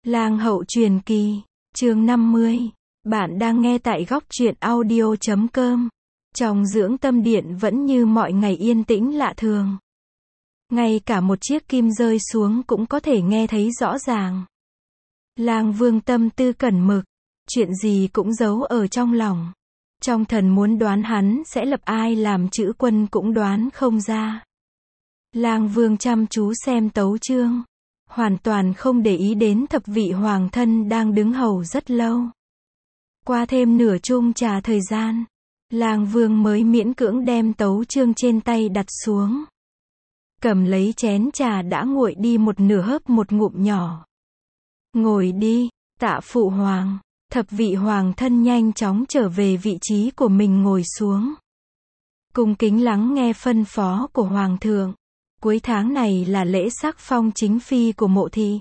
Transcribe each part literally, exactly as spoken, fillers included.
Lang hậu truyền kỳ, chương năm mươi. Bạn đang nghe tại góc truyện audio chấm com. Trong dưỡng tâm điện vẫn như mọi ngày yên tĩnh lạ thường. Ngay cả một chiếc kim rơi xuống cũng có thể nghe thấy rõ ràng. Lang Vương tâm tư cẩn mực, chuyện gì cũng giấu ở trong lòng. Trong thần muốn đoán hắn sẽ lập ai làm chữ quân cũng đoán không ra. Lang Vương chăm chú xem tấu chương, hoàn toàn không để ý đến thập vị hoàng thân đang đứng hầu rất lâu. Qua thêm nửa chung trà thời gian, Lang Vương mới miễn cưỡng đem tấu chương trên tay đặt xuống. Cầm lấy chén trà đã nguội đi một nửa hớp một ngụm nhỏ. Ngồi đi, tạ phụ hoàng. Thập vị hoàng thân nhanh chóng trở về vị trí của mình ngồi xuống. Cung kính lắng nghe phân phó của hoàng thượng. Cuối tháng này là lễ sắc phong chính phi của Mộ thị.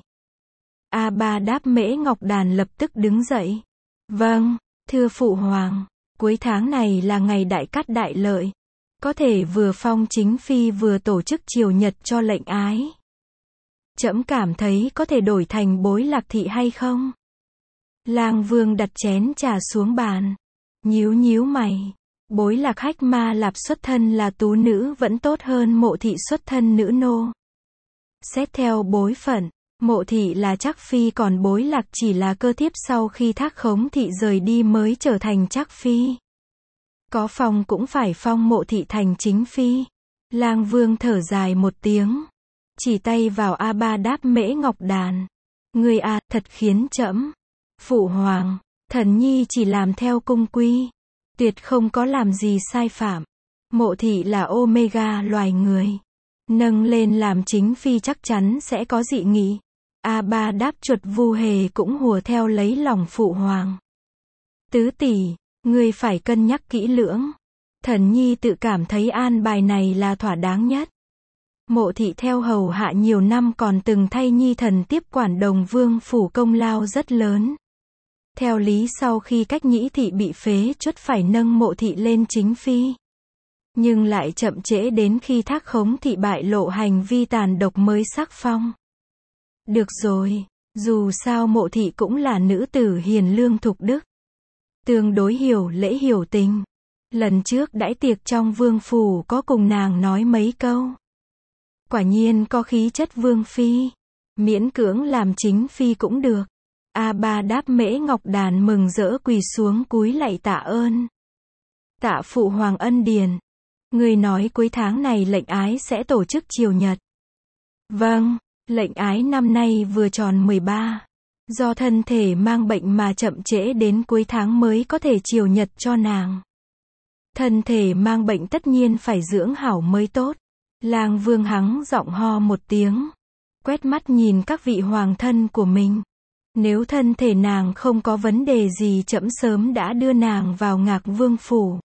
A Ba Đáp Mễ Ngọc Đàn lập tức đứng dậy. Vâng, thưa phụ hoàng, cuối tháng này là ngày đại cát đại lợi. Có thể vừa phong chính phi vừa tổ chức triều nhật cho lệnh ái. Trẫm cảm thấy có thể đổi thành Bối Lạc thị hay không? Lang Vương đặt chén trà xuống bàn, nhíu nhíu mày. Bối Lạc Hách Ma Lạp xuất thân là tú nữ vẫn tốt hơn Mộ thị xuất thân nữ nô. Xét theo bối phận, Mộ thị là Trác phi còn Bối Lạc chỉ là cơ thiếp sau khi Thác Khống thị rời đi mới trở thành Trác phi. Có phong cũng phải phong Mộ thị thành chính phi. Lang Vương thở dài một tiếng, chỉ tay vào A Ba Đáp Mễ Ngọc Đàn. Ngươi à, thật khiến trẫm. Phụ hoàng, thần nhi chỉ làm theo cung quy, tuyệt không có làm gì sai phạm. Mộ thị là Omega loài người, nâng lên làm chính phi chắc chắn sẽ có dị nghị. A Ba Đáp chuột Vu Hề cũng hùa theo lấy lòng phụ hoàng. Tứ tỷ, ngươi phải cân nhắc kỹ lưỡng. Thần nhi tự cảm thấy an bài này là thỏa đáng nhất. Mộ thị theo hầu hạ nhiều năm còn từng thay nhi thần tiếp quản Đồng Vương phủ, công lao rất lớn. Theo lý sau khi Cách Nhĩ thị bị phế truất phải nâng Mộ thị lên chính phi. Nhưng lại chậm trễ đến khi Thác Khống thị bại lộ hành vi tàn độc mới sắc phong. Được rồi, dù sao Mộ thị cũng là nữ tử hiền lương thục đức, tương đối hiểu lễ hiểu tình. Lần trước đãi tiệc trong vương phủ có cùng nàng nói mấy câu. Quả nhiên có khí chất vương phi, miễn cưỡng làm chính phi cũng được. A Ba Đáp Mễ Ngọc Đàn mừng rỡ quỳ xuống cúi lạy tạ ơn. Tạ phụ hoàng ân điền. Người nói cuối tháng này lệnh ái sẽ tổ chức triều nhật. Vâng, lệnh ái năm nay vừa tròn mười ba. Do thân thể mang bệnh mà chậm trễ đến cuối tháng mới có thể triều nhật cho nàng. Thân thể mang bệnh tất nhiên phải dưỡng hảo mới tốt. Lang Vương hắng giọng ho một tiếng, quét mắt nhìn các vị hoàng thân của mình. Nếu thân thể nàng không có vấn đề gì trẫm sớm đã đưa nàng vào Ngạc Vương phủ.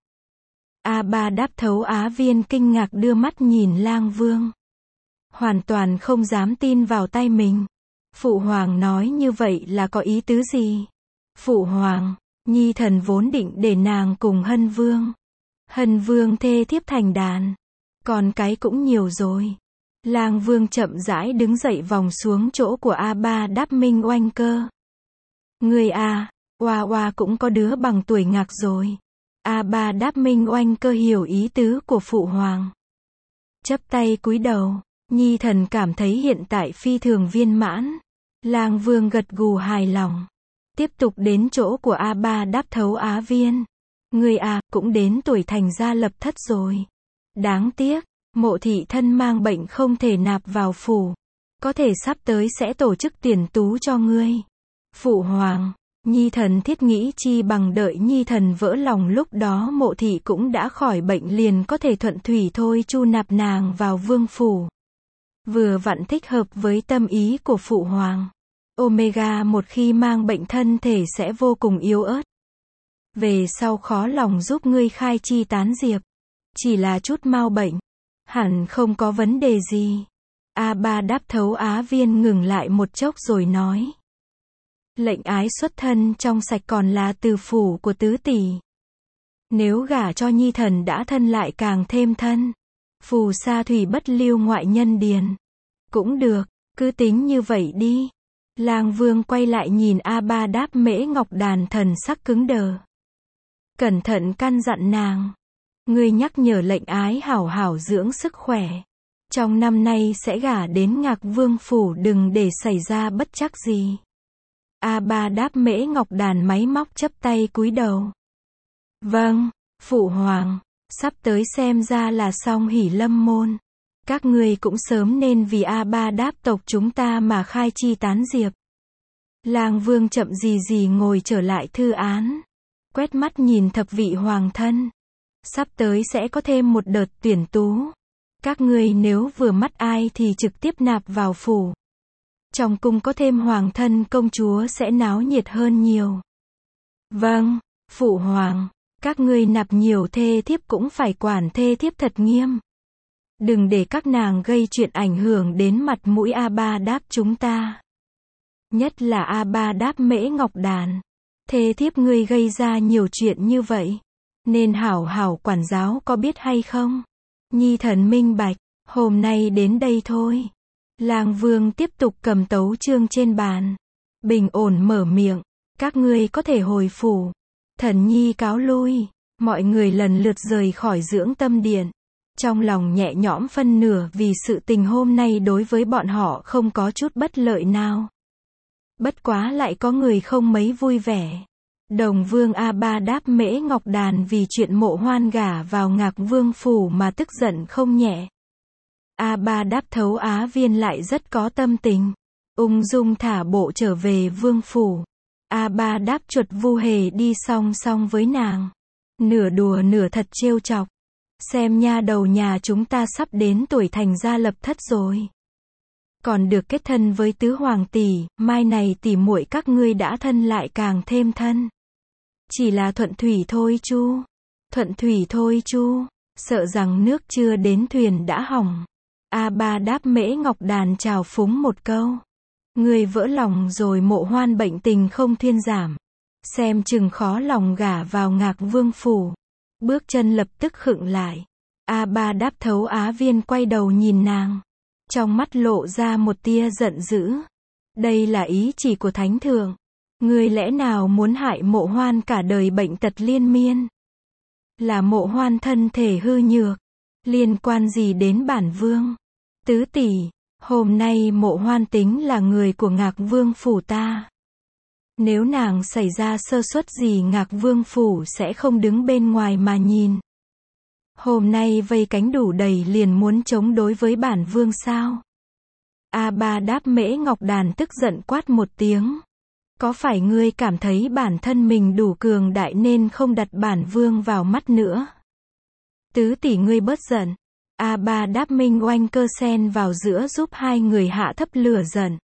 A Ba Đáp Thấu Á Viên kinh ngạc đưa mắt nhìn Lang Vương, hoàn toàn không dám tin vào tay mình. Phụ hoàng nói như vậy là có ý tứ gì? Phụ hoàng, nhi thần vốn định để nàng cùng Hân Vương. Hân Vương thê thiếp thành đàn, còn cái cũng nhiều rồi. Lang Vương chậm rãi đứng dậy vòng xuống chỗ của A Ba Đáp Minh Oanh Cơ. Người à, oa oa cũng có đứa bằng tuổi Ngạc rồi. A Ba Đáp Minh Oanh Cơ hiểu ý tứ của phụ hoàng, chắp tay cúi đầu. Nhi thần cảm thấy hiện tại phi thường viên mãn. Lang Vương gật gù hài lòng, tiếp tục đến chỗ của A Ba Đáp Thấu Á Viên. Người à, cũng đến tuổi thành gia lập thất rồi. Đáng tiếc, Mộ thị thân mang bệnh không thể nạp vào phủ. Có thể sắp tới sẽ tổ chức tiền tú cho ngươi. Phụ hoàng, nhi thần thiết nghĩ chi bằng đợi nhi thần vỡ lòng, lúc đó Mộ thị cũng đã khỏi bệnh liền có thể thuận thủy thôi chu nạp nàng vào vương phủ. Vừa vặn thích hợp với tâm ý của phụ hoàng. Omega một khi mang bệnh thân thể sẽ vô cùng yếu ớt. Về sau khó lòng giúp ngươi khai chi tán diệp. Chỉ là chút mau bệnh, hẳn không có vấn đề gì. A Ba Đáp Thấu Á Viên ngừng lại một chốc rồi nói. Lệnh ái xuất thân trong sạch còn là từ phủ của tứ tỷ. Nếu gả cho nhi thần đã thân lại càng thêm thân. Phù sa thủy bất lưu ngoại nhân điền. Cũng được, cứ tính như vậy đi. Lang Vương quay lại nhìn A Ba Đáp Mễ Ngọc Đàn thần sắc cứng đờ. Cẩn thận căn dặn nàng. Ngươi nhắc nhở lệnh ái hảo hảo dưỡng sức khỏe. Trong năm nay sẽ gả đến Ngạc Vương phủ, đừng để xảy ra bất trắc gì. A Ba Đáp Mễ Ngọc Đàn máy móc chấp tay cúi đầu. Vâng, phụ hoàng, sắp tới xem ra là xong hỷ lâm môn. Các ngươi cũng sớm nên vì A Ba Đáp tộc chúng ta mà khai chi tán diệp. Lang Vương chậm gì gì ngồi trở lại thư án. Quét mắt nhìn thập vị hoàng thân. Sắp tới sẽ có thêm một đợt tuyển tú. Các ngươi nếu vừa mắt ai thì trực tiếp nạp vào phủ. Trong cung có thêm hoàng thân công chúa sẽ náo nhiệt hơn nhiều. Vâng, phụ hoàng, các ngươi nạp nhiều thê thiếp cũng phải quản thê thiếp thật nghiêm. Đừng để các nàng gây chuyện ảnh hưởng đến mặt mũi A Ba Đáp chúng ta. Nhất là A Ba Đáp Mễ Ngọc Đàn. Thê thiếp ngươi gây ra nhiều chuyện như vậy. Nên hảo hảo quản giáo, có biết hay không? Nhi thần minh bạch, hôm nay đến đây thôi. Lang Vương tiếp tục cầm tấu chương trên bàn. Bình ổn mở miệng. Các ngươi có thể hồi phủ. Thần nhi cáo lui. Mọi người lần lượt rời khỏi dưỡng tâm điện. Trong lòng nhẹ nhõm phân nửa vì sự tình hôm nay đối với bọn họ không có chút bất lợi nào. Bất quá lại có người không mấy vui vẻ. Đồng Vương A Ba Đáp Mễ Ngọc Đàn vì chuyện Mộ Hoan gả vào Ngạc Vương phủ mà tức giận không nhẹ. A Ba Đáp Thấu Á Viên lại rất có tâm tình. Ung dung thả bộ trở về vương phủ. A Ba Đáp chuột Vu Hề đi song song với nàng. Nửa đùa nửa thật trêu chọc. Xem nha đầu nhà chúng ta sắp đến tuổi thành gia lập thất rồi. Còn được kết thân với tứ hoàng tỷ, mai này tỷ muội các ngươi đã thân lại càng thêm thân. Chỉ là thuận thủy thôi chu. Thuận thủy thôi chu. Sợ rằng nước chưa đến thuyền đã hỏng. A Ba Đáp Mễ Ngọc Đàn chào phúng một câu. Người vỡ lòng rồi, Mộ Hoan bệnh tình không thuyên giảm. Xem chừng khó lòng gả vào Ngạc Vương phủ. Bước chân lập tức khựng lại. A Ba Đáp Thấu Á Viên quay đầu nhìn nàng. Trong mắt lộ ra một tia giận dữ. Đây là ý chỉ của Thánh Thượng. Ngươi lẽ nào muốn hại Mộ Hoan cả đời bệnh tật liên miên? Là Mộ Hoan thân thể hư nhược. Liên quan gì đến bản vương? Tứ tỷ, hôm nay Mộ Hoan tính là người của Ngạc Vương phủ ta. Nếu nàng xảy ra sơ suất gì, Ngạc Vương phủ sẽ không đứng bên ngoài mà nhìn. Hôm nay vây cánh đủ đầy liền muốn chống đối với bản vương sao? A Ba Đáp Mễ Ngọc Đàn tức giận quát một tiếng. Có phải ngươi cảm thấy bản thân mình đủ cường đại nên không đặt bản vương vào mắt nữa? Tứ tỷ ngươi bớt giận. A Ba Đáp Minh oanh cơ xen vào giữa giúp hai người hạ thấp lửa giận.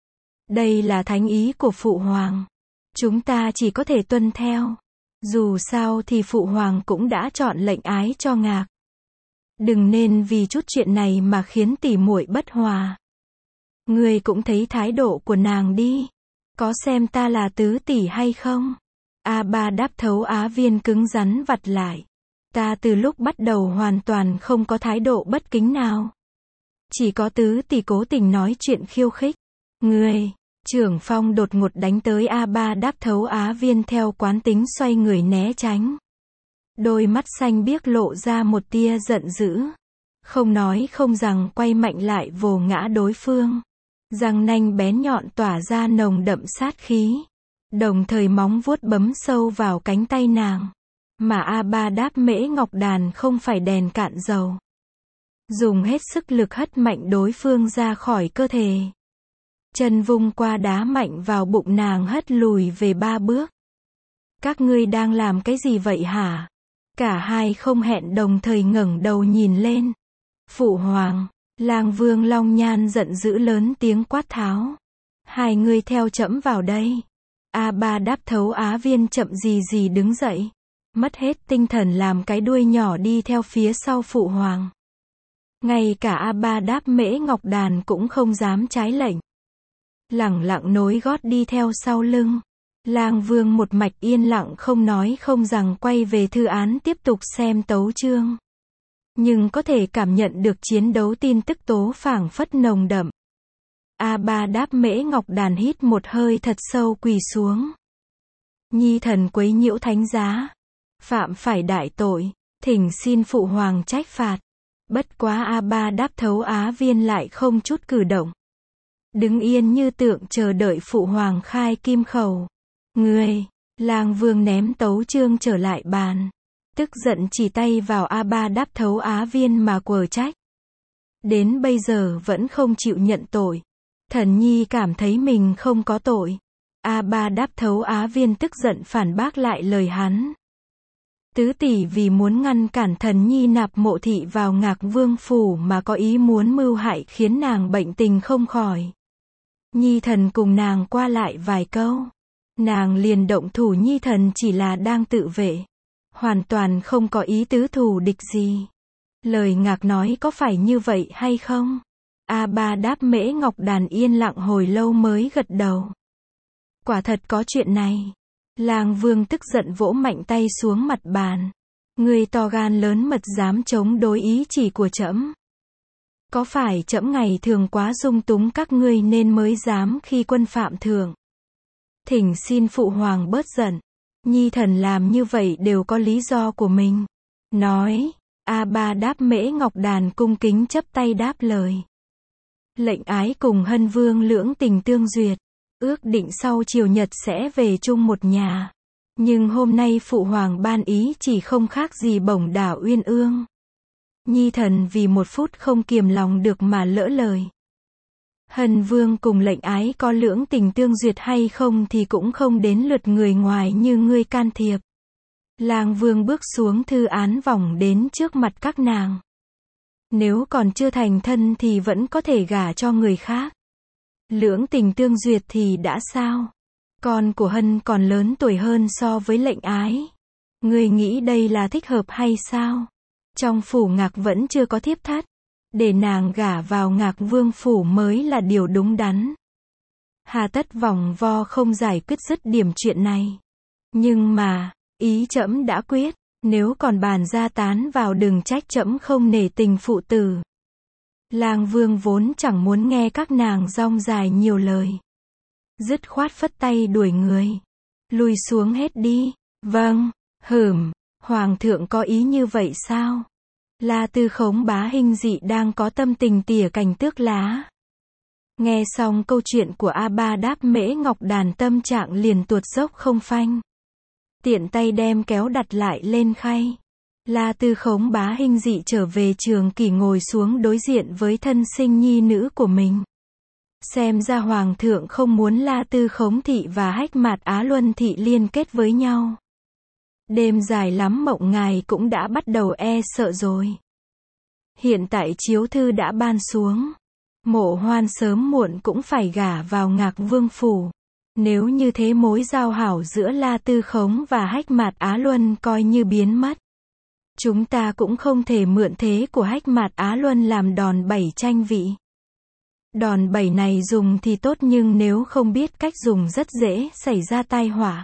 Đây là thánh ý của phụ hoàng. Chúng ta chỉ có thể tuân theo. Dù sao thì phụ hoàng cũng đã chọn lệnh ái cho Ngạc. Đừng nên vì chút chuyện này mà khiến tỷ muội bất hòa. Ngươi cũng thấy thái độ của nàng đi. Có xem ta là tứ tỷ hay không? A Ba Đáp Thấu Á Viên cứng rắn vặt lại. Ta từ lúc bắt đầu hoàn toàn không có thái độ bất kính nào. Chỉ có tứ tỷ cố tình nói chuyện khiêu khích. Ngươi, Trưởng Phong đột ngột đánh tới. A Ba Đáp Thấu Á Viên theo quán tính xoay người né tránh. Đôi mắt xanh biếc lộ ra một tia giận dữ. Không nói không rằng quay mạnh lại vồ ngã đối phương. Răng nanh bén nhọn tỏa ra nồng đậm sát khí. Đồng thời móng vuốt bấm sâu vào cánh tay nàng. Mà A Ba Đáp Mễ Ngọc Đàn không phải đèn cạn dầu. Dùng hết sức lực hất mạnh đối phương ra khỏi cơ thể. Chân vung qua đá mạnh vào bụng nàng, hất lùi về ba bước. Các ngươi đang làm cái gì vậy hả? Cả hai không hẹn đồng thời ngẩng đầu nhìn lên. Phụ hoàng, Lang Vương Long Nhan giận dữ lớn tiếng quát tháo. Hai người theo trẫm vào đây. A Ba Đáp Thấu Á Viên chậm gì gì đứng dậy. Mất hết tinh thần làm cái đuôi nhỏ đi theo phía sau phụ hoàng. Ngay cả A Ba Đáp Mễ Ngọc Đàn cũng không dám trái lệnh. Lẳng lặng nối gót đi theo sau lưng. Lang Vương một mạch yên lặng không nói không rằng quay về thư án tiếp tục xem tấu chương. Nhưng có thể cảm nhận được chiến đấu tin tức tố phảng phất nồng đậm. A Ba Đáp Mễ Ngọc Đàn hít một hơi thật sâu quỳ xuống. Nhi thần quấy nhiễu thánh giá, phạm phải đại tội, thỉnh xin phụ hoàng trách phạt. Bất quá A Ba Đáp Thấu Á Viên lại không chút cử động, đứng yên như tượng chờ đợi phụ hoàng khai kim khẩu. Ngươi, Lang Vương ném tấu chương trở lại bàn, tức giận chỉ tay vào A Ba Đáp Thấu Á Viên mà quở trách. Đến bây giờ vẫn không chịu nhận tội. Thần nhi cảm thấy mình không có tội. A Ba Đáp Thấu Á Viên tức giận phản bác lại lời hắn. Tứ tỷ vì muốn ngăn cản thần nhi nạp Mộ thị vào Ngạc Vương phủ mà có ý muốn mưu hại khiến nàng bệnh tình không khỏi. Nhi thần cùng nàng qua lại vài câu, nàng liền động thủ. Nhi thần chỉ là đang tự vệ, hoàn toàn không có ý tứ thù địch gì. Lời Ngạc nói có phải như vậy hay không? A Ba Đáp Mễ Ngọc Đàn yên lặng hồi lâu mới gật đầu. Quả thật có chuyện này. Lang Vương tức giận vỗ mạnh tay xuống mặt bàn. Ngươi to gan lớn mật dám chống đối ý chỉ của trẫm. Có phải trẫm ngày thường quá dung túng các ngươi nên mới dám khi quân phạm thượng? Thỉnh xin phụ hoàng bớt giận. Nhi thần làm như vậy đều có lý do của mình. Nói, A Ba Đáp Mễ Ngọc Đàn cung kính chấp tay đáp lời. Lệnh ái cùng Hân Vương lưỡng tình tương duyệt, ước định sau chiều nhật sẽ về chung một nhà. Nhưng hôm nay phụ hoàng ban ý chỉ không khác gì bổng đảo uyên ương. Nhi thần vì một phút không kiềm lòng được mà lỡ lời. Hân Vương cùng lệnh ái có lưỡng tình tương duyệt hay không thì cũng không đến lượt người ngoài như ngươi can thiệp. Lang Vương bước xuống thư án vòng đến trước mặt các nàng. Nếu còn chưa thành thân thì vẫn có thể gả cho người khác. Lưỡng tình tương duyệt thì đã sao? Con của Hân còn lớn tuổi hơn so với lệnh ái. Ngươi nghĩ đây là thích hợp hay sao? Trong phủ Ngạc vẫn chưa có thiếp thất, để nàng gả vào Ngạc Vương phủ mới là điều đúng đắn. Hà tất vòng vo không giải quyết dứt điểm chuyện này. Nhưng mà, ý trẫm đã quyết, nếu còn bàn ra tán vào đừng trách trẫm không nể tình phụ tử. Lang Vương vốn chẳng muốn nghe các nàng rong dài nhiều lời, dứt khoát phất tay đuổi người. Lui xuống hết đi. Vâng, hửm, hoàng thượng có ý như vậy sao? La Tư Khống Bá Hinh Dị đang có tâm tình tỉa cành tước lá. Nghe xong câu chuyện của A Ba Đáp Mễ Ngọc Đàn tâm trạng liền tuột dốc không phanh. Tiện tay đem kéo đặt lại lên khay. La Tư Khống Bá Hinh Dị trở về trường kỷ ngồi xuống đối diện với thân sinh nhi nữ của mình. Xem ra hoàng thượng không muốn La Tư Khống thị và Hách Mạt Á Luân thị liên kết với nhau. Đêm dài lắm mộng ngài cũng đã bắt đầu e sợ rồi. Hiện tại chiếu thư đã ban xuống. Mộ Hoan sớm muộn cũng phải gả vào Ngạc Vương phủ. Nếu như thế mối giao hảo giữa La Tư Khống và Hách Mạt Á Luân coi như biến mất. Chúng ta cũng không thể mượn thế của Hách Mạt Á Luân làm đòn bẩy tranh vị. Đòn bẩy này dùng thì tốt nhưng nếu không biết cách dùng rất dễ xảy ra tai họa.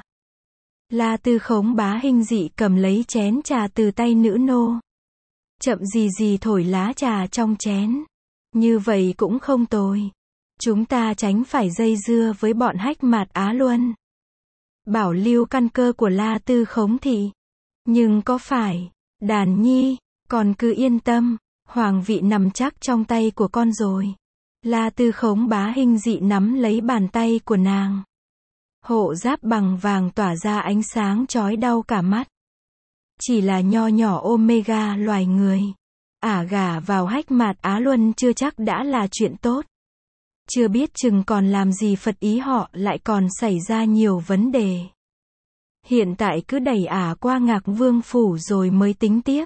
La Tư Khống Bá Hinh Dị cầm lấy chén trà từ tay nữ nô. Chậm gì gì thổi lá trà trong chén. Như vậy cũng không tồi. Chúng ta tránh phải dây dưa với bọn Hách Mạt Á Luân. Bảo lưu căn cơ của La Tư Khống thị. Nhưng có phải, Đàn Nhi, còn cứ yên tâm, hoàng vị nằm chắc trong tay của con rồi. La Tư Khống Bá Hinh Dị nắm lấy bàn tay của nàng. Hộ giáp bằng vàng tỏa ra ánh sáng chói đau cả mắt. Chỉ là nho nhỏ Omega loài người. Ả gả vào Hách Mạt Á Luân chưa chắc đã là chuyện tốt. Chưa biết chừng còn làm gì Phật ý họ lại còn xảy ra nhiều vấn đề. Hiện tại cứ đẩy Ả qua Ngạc Vương phủ rồi mới tính tiếp.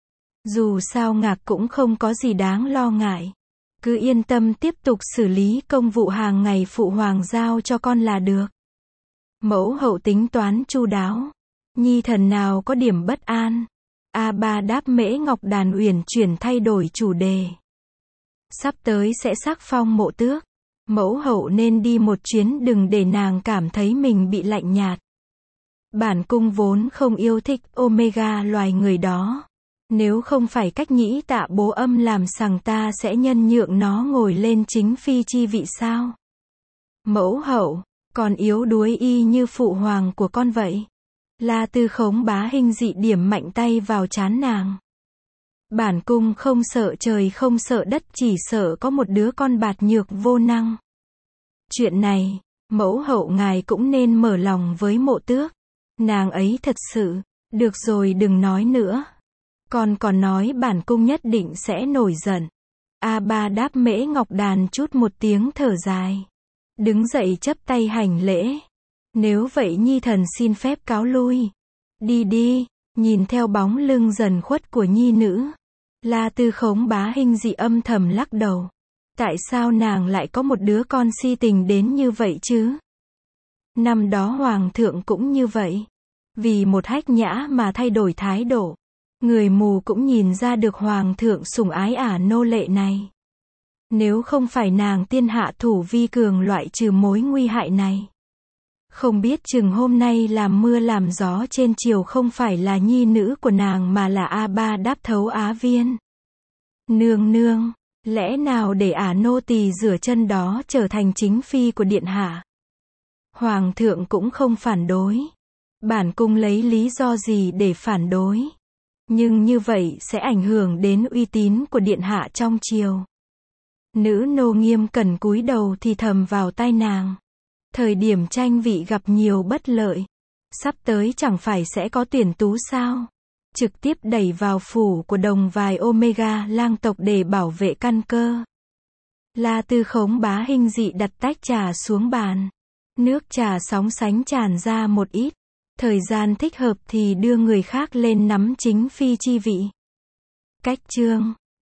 Dù sao Ngạc cũng không có gì đáng lo ngại. Cứ yên tâm tiếp tục xử lý công vụ hàng ngày phụ hoàng giao cho con là được. Mẫu hậu tính toán chu đáo. Nhi thần nào có điểm bất an. A Ba Đáp Mễ Ngọc Đàn uyển chuyển thay đổi chủ đề. Sắp tới sẽ sắc phong mộ tước. Mẫu hậu nên đi một chuyến đừng để nàng cảm thấy mình bị lạnh nhạt. Bản cung vốn không yêu thích Omega loài người đó. Nếu không phải cách nhĩ tạ bố âm làm sằng ta sẽ nhân nhượng nó ngồi lên chính phi chi vị sao? Mẫu hậu, còn yếu đuối y như phụ hoàng của con vậy. La Tư Khống Bá Hinh dị điểm mạnh tay vào trán nàng. Bản cung không sợ trời không sợ đất, chỉ sợ có một đứa con bạt nhược vô năng. Chuyện này, mẫu hậu ngài cũng nên mở lòng với Mộ Tước. Nàng ấy thật sự, được rồi đừng nói nữa. Con còn nói bản cung nhất định sẽ nổi giận. A Ba Đáp Mễ Ngọc Đàn chút một tiếng thở dài. Đứng dậy chắp tay hành lễ. Nếu vậy nhi thần xin phép cáo lui. Đi đi, nhìn theo bóng lưng dần khuất của nhi nữ. La Tư Khống Bá Hinh dị âm thầm lắc đầu. Tại sao nàng lại có một đứa con si tình đến như vậy chứ? Năm đó hoàng thượng cũng như vậy. Vì một hách nhã mà thay đổi thái độ. Người mù cũng nhìn ra được hoàng thượng sủng ái ả nô lệ này. Nếu không phải nàng tiên hạ thủ vi cường loại trừ mối nguy hại này. Không biết chừng hôm nay làm mưa làm gió trên triều không phải là nhi nữ của nàng mà là A Ba Đáp Thấu Á Viên. Nương nương, lẽ nào để ả nô tỳ rửa chân đó trở thành chính phi của điện hạ? Hoàng thượng cũng không phản đối. Bản cung lấy lý do gì để phản đối? Nhưng như vậy sẽ ảnh hưởng đến uy tín của điện hạ trong triều. Nữ nô Nghiêm Cẩn cúi đầu thì thầm vào tai nàng. Thời điểm tranh vị gặp nhiều bất lợi. Sắp tới chẳng phải sẽ có tuyển tú sao? Trực tiếp đẩy vào phủ của đồng vài Omega lang tộc để bảo vệ căn cơ. La Tư Khống Bá Hinh dị đặt tách trà xuống bàn. Nước trà sóng sánh tràn ra một ít. Thời gian thích hợp thì đưa người khác lên nắm chính phi chi vị. Cách chương